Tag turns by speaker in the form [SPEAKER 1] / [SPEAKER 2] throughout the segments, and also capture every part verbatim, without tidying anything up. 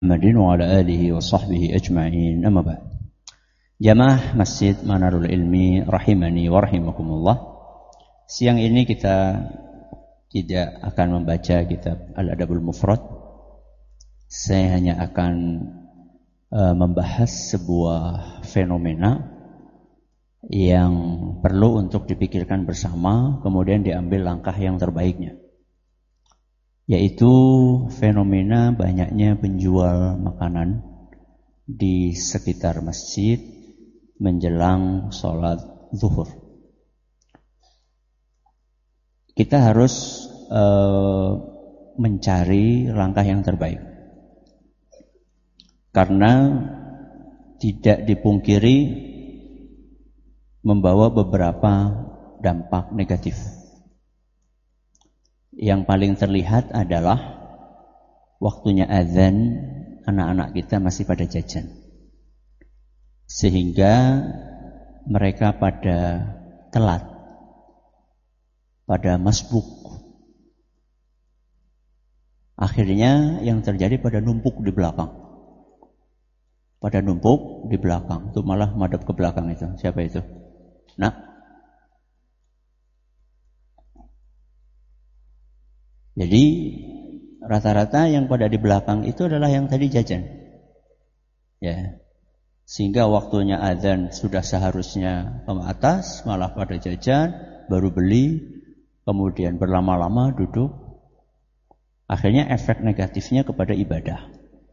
[SPEAKER 1] Muhammadin wa ala alihi wa sahbihi ajma'in. Amma ba'd. Jamaah Masjid Manarul Ilmi rahimani wa rahimakumullah. Siang ini kita tidak akan membaca kitab Al-Adabul Mufrad. Saya hanya akan uh, membahas sebuah fenomena yang perlu untuk dipikirkan bersama, kemudian diambil langkah yang terbaiknya, yaitu fenomena banyaknya penjual makanan di sekitar masjid menjelang sholat zuhur. Kita harus uh, mencari langkah yang terbaik, karena tidak dipungkiri membawa beberapa dampak negatif. Yang paling terlihat adalah waktunya azan, anak-anak kita masih pada jajan, sehingga mereka pada telat, pada masbuk. Akhirnya yang terjadi pada numpuk di belakang, pada numpuk di belakang, itu malah madhab ke belakang itu. Siapa itu? Nah, jadi rata-rata yang pada di belakang itu adalah yang tadi jajan, ya. Sehingga waktunya azan sudah seharusnya ke atas, malah pada jajan, baru beli, kemudian berlama-lama duduk. Akhirnya efek negatifnya kepada ibadah.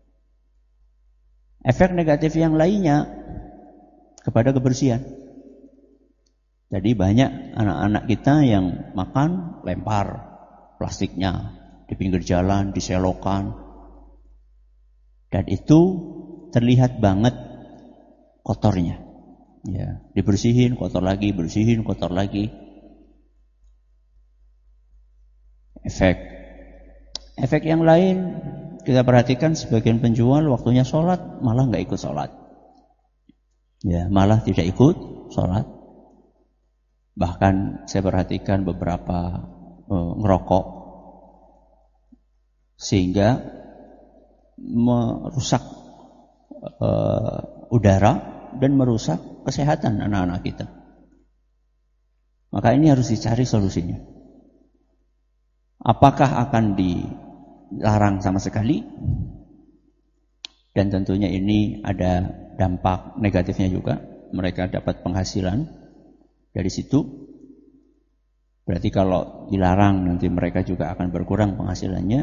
[SPEAKER 1] Efek negatif yang lainnya kepada kebersihan. Jadi banyak anak-anak kita yang makan lempar plastiknya di pinggir jalan, diselokan, dan itu terlihat banget kotornya. Ya, dibersihin, kotor lagi, bersihin, kotor lagi. Efek, efek yang lain kita perhatikan, sebagian penjual waktunya sholat malah nggak ikut sholat. Ya, malah tidak ikut sholat. Bahkan saya perhatikan beberapa uh, ngerokok, sehingga merusak uh, udara dan merusak kesehatan anak-anak kita. Maka ini harus dicari solusinya. Apakah akan dilarang sama sekali? Dan tentunya ini ada dampak negatifnya juga. Mereka dapat penghasilan dari situ. Berarti kalau dilarang nanti mereka juga akan berkurang penghasilannya.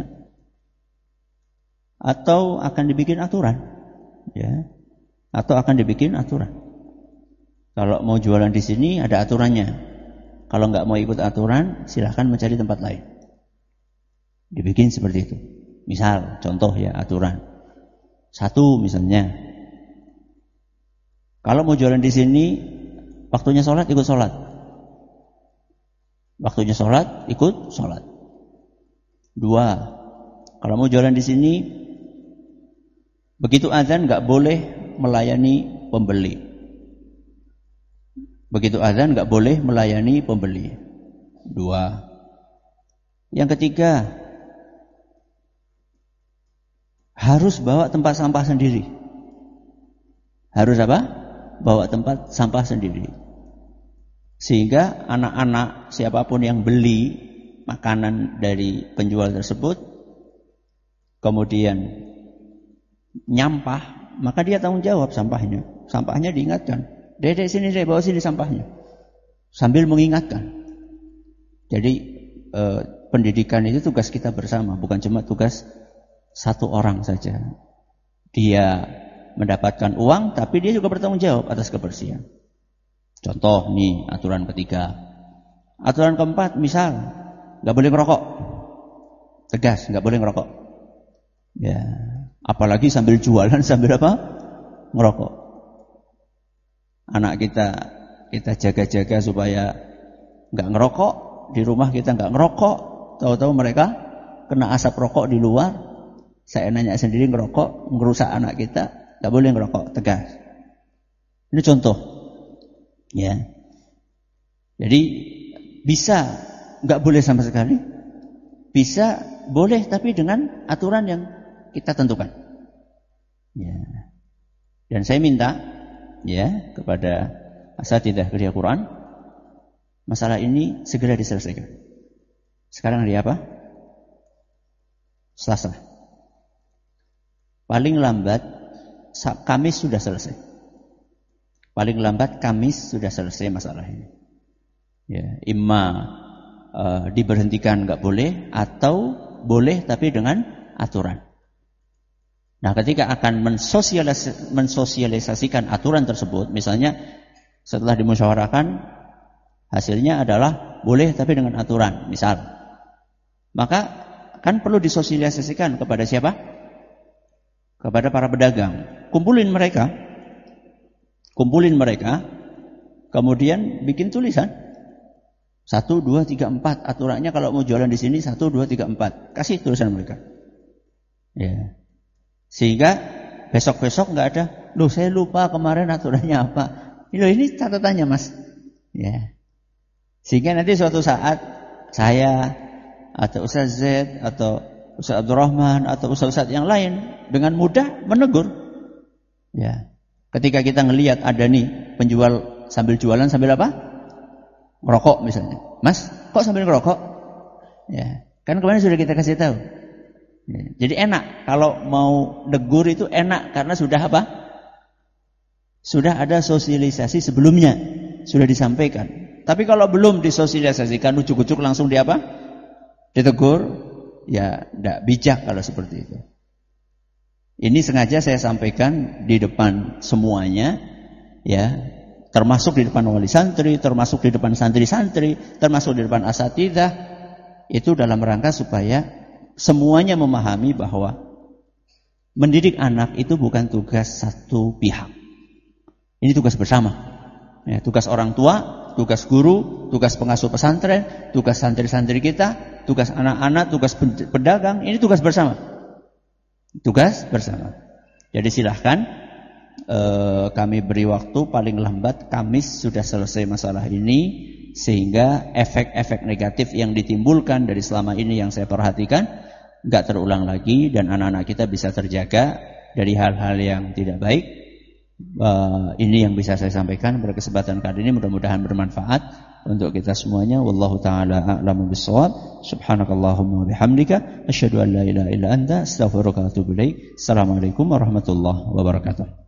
[SPEAKER 1] Atau akan dibikin aturan, ya. Atau akan dibikin aturan. Kalau mau jualan di sini ada aturannya. Kalau nggak mau ikut aturan, silahkan mencari tempat lain. Dibikin seperti itu. Misal, contoh ya, aturan. Satu misalnya, kalau mau jualan di sini, waktunya sholat ikut sholat. Waktunya sholat ikut sholat. Dua, kalau mau jualan di sini, begitu azan nggak boleh melayani pembeli. Begitu azan nggak boleh melayani pembeli. Dua. Yang ketiga, harus bawa tempat sampah sendiri. Harus apa? Bawa tempat sampah sendiri. Sehingga anak-anak siapapun yang beli makanan dari penjual tersebut, kemudian nyampah, maka dia tanggung jawab sampahnya. Sampahnya diingatkan, Dedek sini deh, bawa sini sampahnya, sambil mengingatkan. Jadi eh, pendidikan itu tugas kita bersama, bukan cuma tugas satu orang saja. Dia mendapatkan uang, tapi dia juga bertanggung jawab atas kebersihan. Contoh nih, aturan ketiga. Aturan keempat, misal nggak boleh ngerokok, tegas nggak boleh ngerokok. Ya, apalagi sambil jualan sambil apa? Ngerokok. Anak kita kita jaga-jaga supaya nggak ngerokok, di rumah kita nggak ngerokok, tahu-tahu mereka kena asap rokok di luar. Saya nanya sendiri ngerokok, ngerusak anak kita, nggak boleh ngerokok, tegas. Ini contoh, ya. Jadi bisa nggak boleh sama sekali, bisa boleh tapi dengan aturan yang kita tentukan. Ya. Dan saya minta ya kepada asatidzah kuliah Quran, masalah ini segera diselesaikan. Sekarang hari apa? Selasa. Paling lambat Kamis sudah selesai. Paling lambat Kamis sudah selesai masalah ini. Ya, imma uh, diberhentikan nggak boleh atau boleh tapi dengan aturan. Nah, ketika akan mensosialis- mensosialisasikan aturan tersebut, misalnya setelah dimusyawarahkan hasilnya adalah boleh tapi dengan aturan, misal, maka kan perlu disosialisasikan kepada siapa? Kepada para pedagang. Kumpulin mereka, kumpulin mereka, kemudian bikin tulisan satu, dua, tiga, empat. Aturannya kalau mau jualan di sini satu, dua, tiga, empat. Kasih tulisan mereka. Ya. Sehingga besok-besok nggak ada, loh saya lupa kemarin aturannya apa. Loh ini catatannya mas. Ya. Sehingga nanti suatu saat saya atau Ustaz Z atau Ustaz Abdurrahman atau Ustaz-Ustaz yang lain dengan mudah menegur. Ya. Ketika kita ngelihat ada nih penjual sambil jualan sambil apa? Ngerokok misalnya. Mas, kok sambil ngerokok? Ya. Kan kemarin sudah kita kasih tahu. Ya, jadi enak kalau mau negur itu enak karena sudah apa? Sudah ada sosialisasi sebelumnya, sudah disampaikan. Tapi kalau belum disosialisasikan, ujuk-ujuk langsung di apa? Ditegur, ya tidak bijak kalau seperti itu. Ini sengaja saya sampaikan di depan semuanya, ya, termasuk di depan wali santri, termasuk di depan santri-santri, termasuk di depan asatidzah, itu dalam rangka supaya semuanya memahami bahwa mendidik anak itu bukan tugas satu pihak. Ini tugas bersama. Ya, tugas orang tua, tugas guru, tugas pengasuh pesantren, tugas santri-santri kita, tugas anak-anak, tugas pedagang. Ini tugas bersama. Tugas bersama. Jadi silahkan eh, kami beri waktu paling lambat Kamis sudah selesai masalah ini, sehingga efek-efek negatif yang ditimbulkan dari selama ini yang saya perhatikan nggak terulang lagi dan anak-anak kita bisa terjaga dari hal-hal yang tidak baik. Uh, ini yang bisa saya sampaikan pada kesempatan kali ini, mudah-mudahan bermanfaat untuk kita semuanya. Wallahu taala a'lamu bissawab. Subhanakallahumma wa bihamdika asyhadu an la ilaha illa anta astaghfiruka wa atubu ilaik. Assalamualaikum warahmatullahi wabarakatuh.